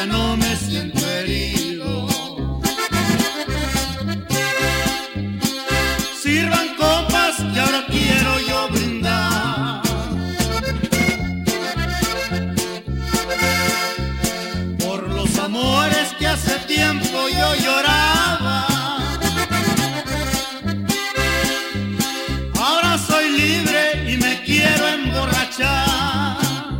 no me siento herido. Sirvan copas que ahora quiero yo brindar. Por los amores que hace tiempo yo lloraba. Ahora soy libre y me quiero emborrachar.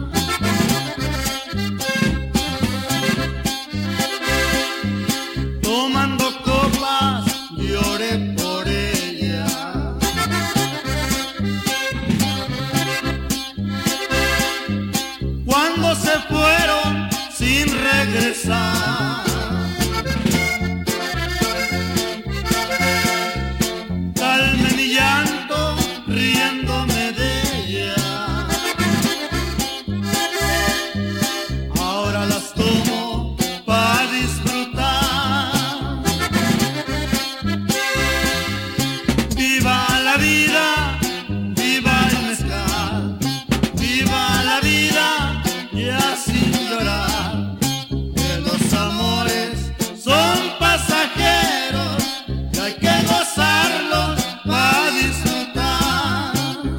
Tomando copas lloré por ella. Cuando se fueron sin regresar. Calme mi llanto riéndome de ella. Ahora las tomo para disfrutar. Viva la vida, viva el mezcal. Viva la vida ya sin llorar. Que los amores son pasajeros y hay que gozarlos para disfrutar.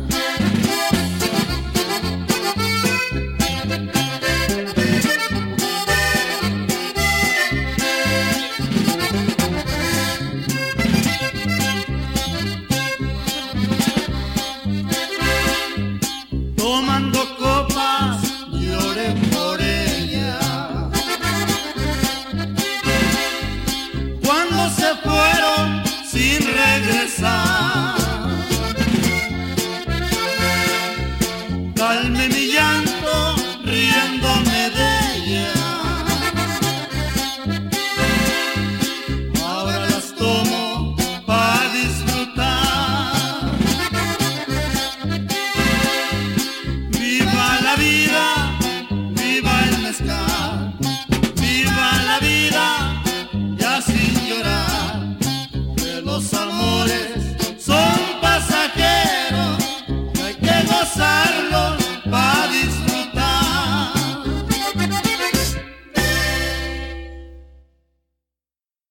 Tomando copas lloré por ella. Cuando se fueron sin regresar. Calme mi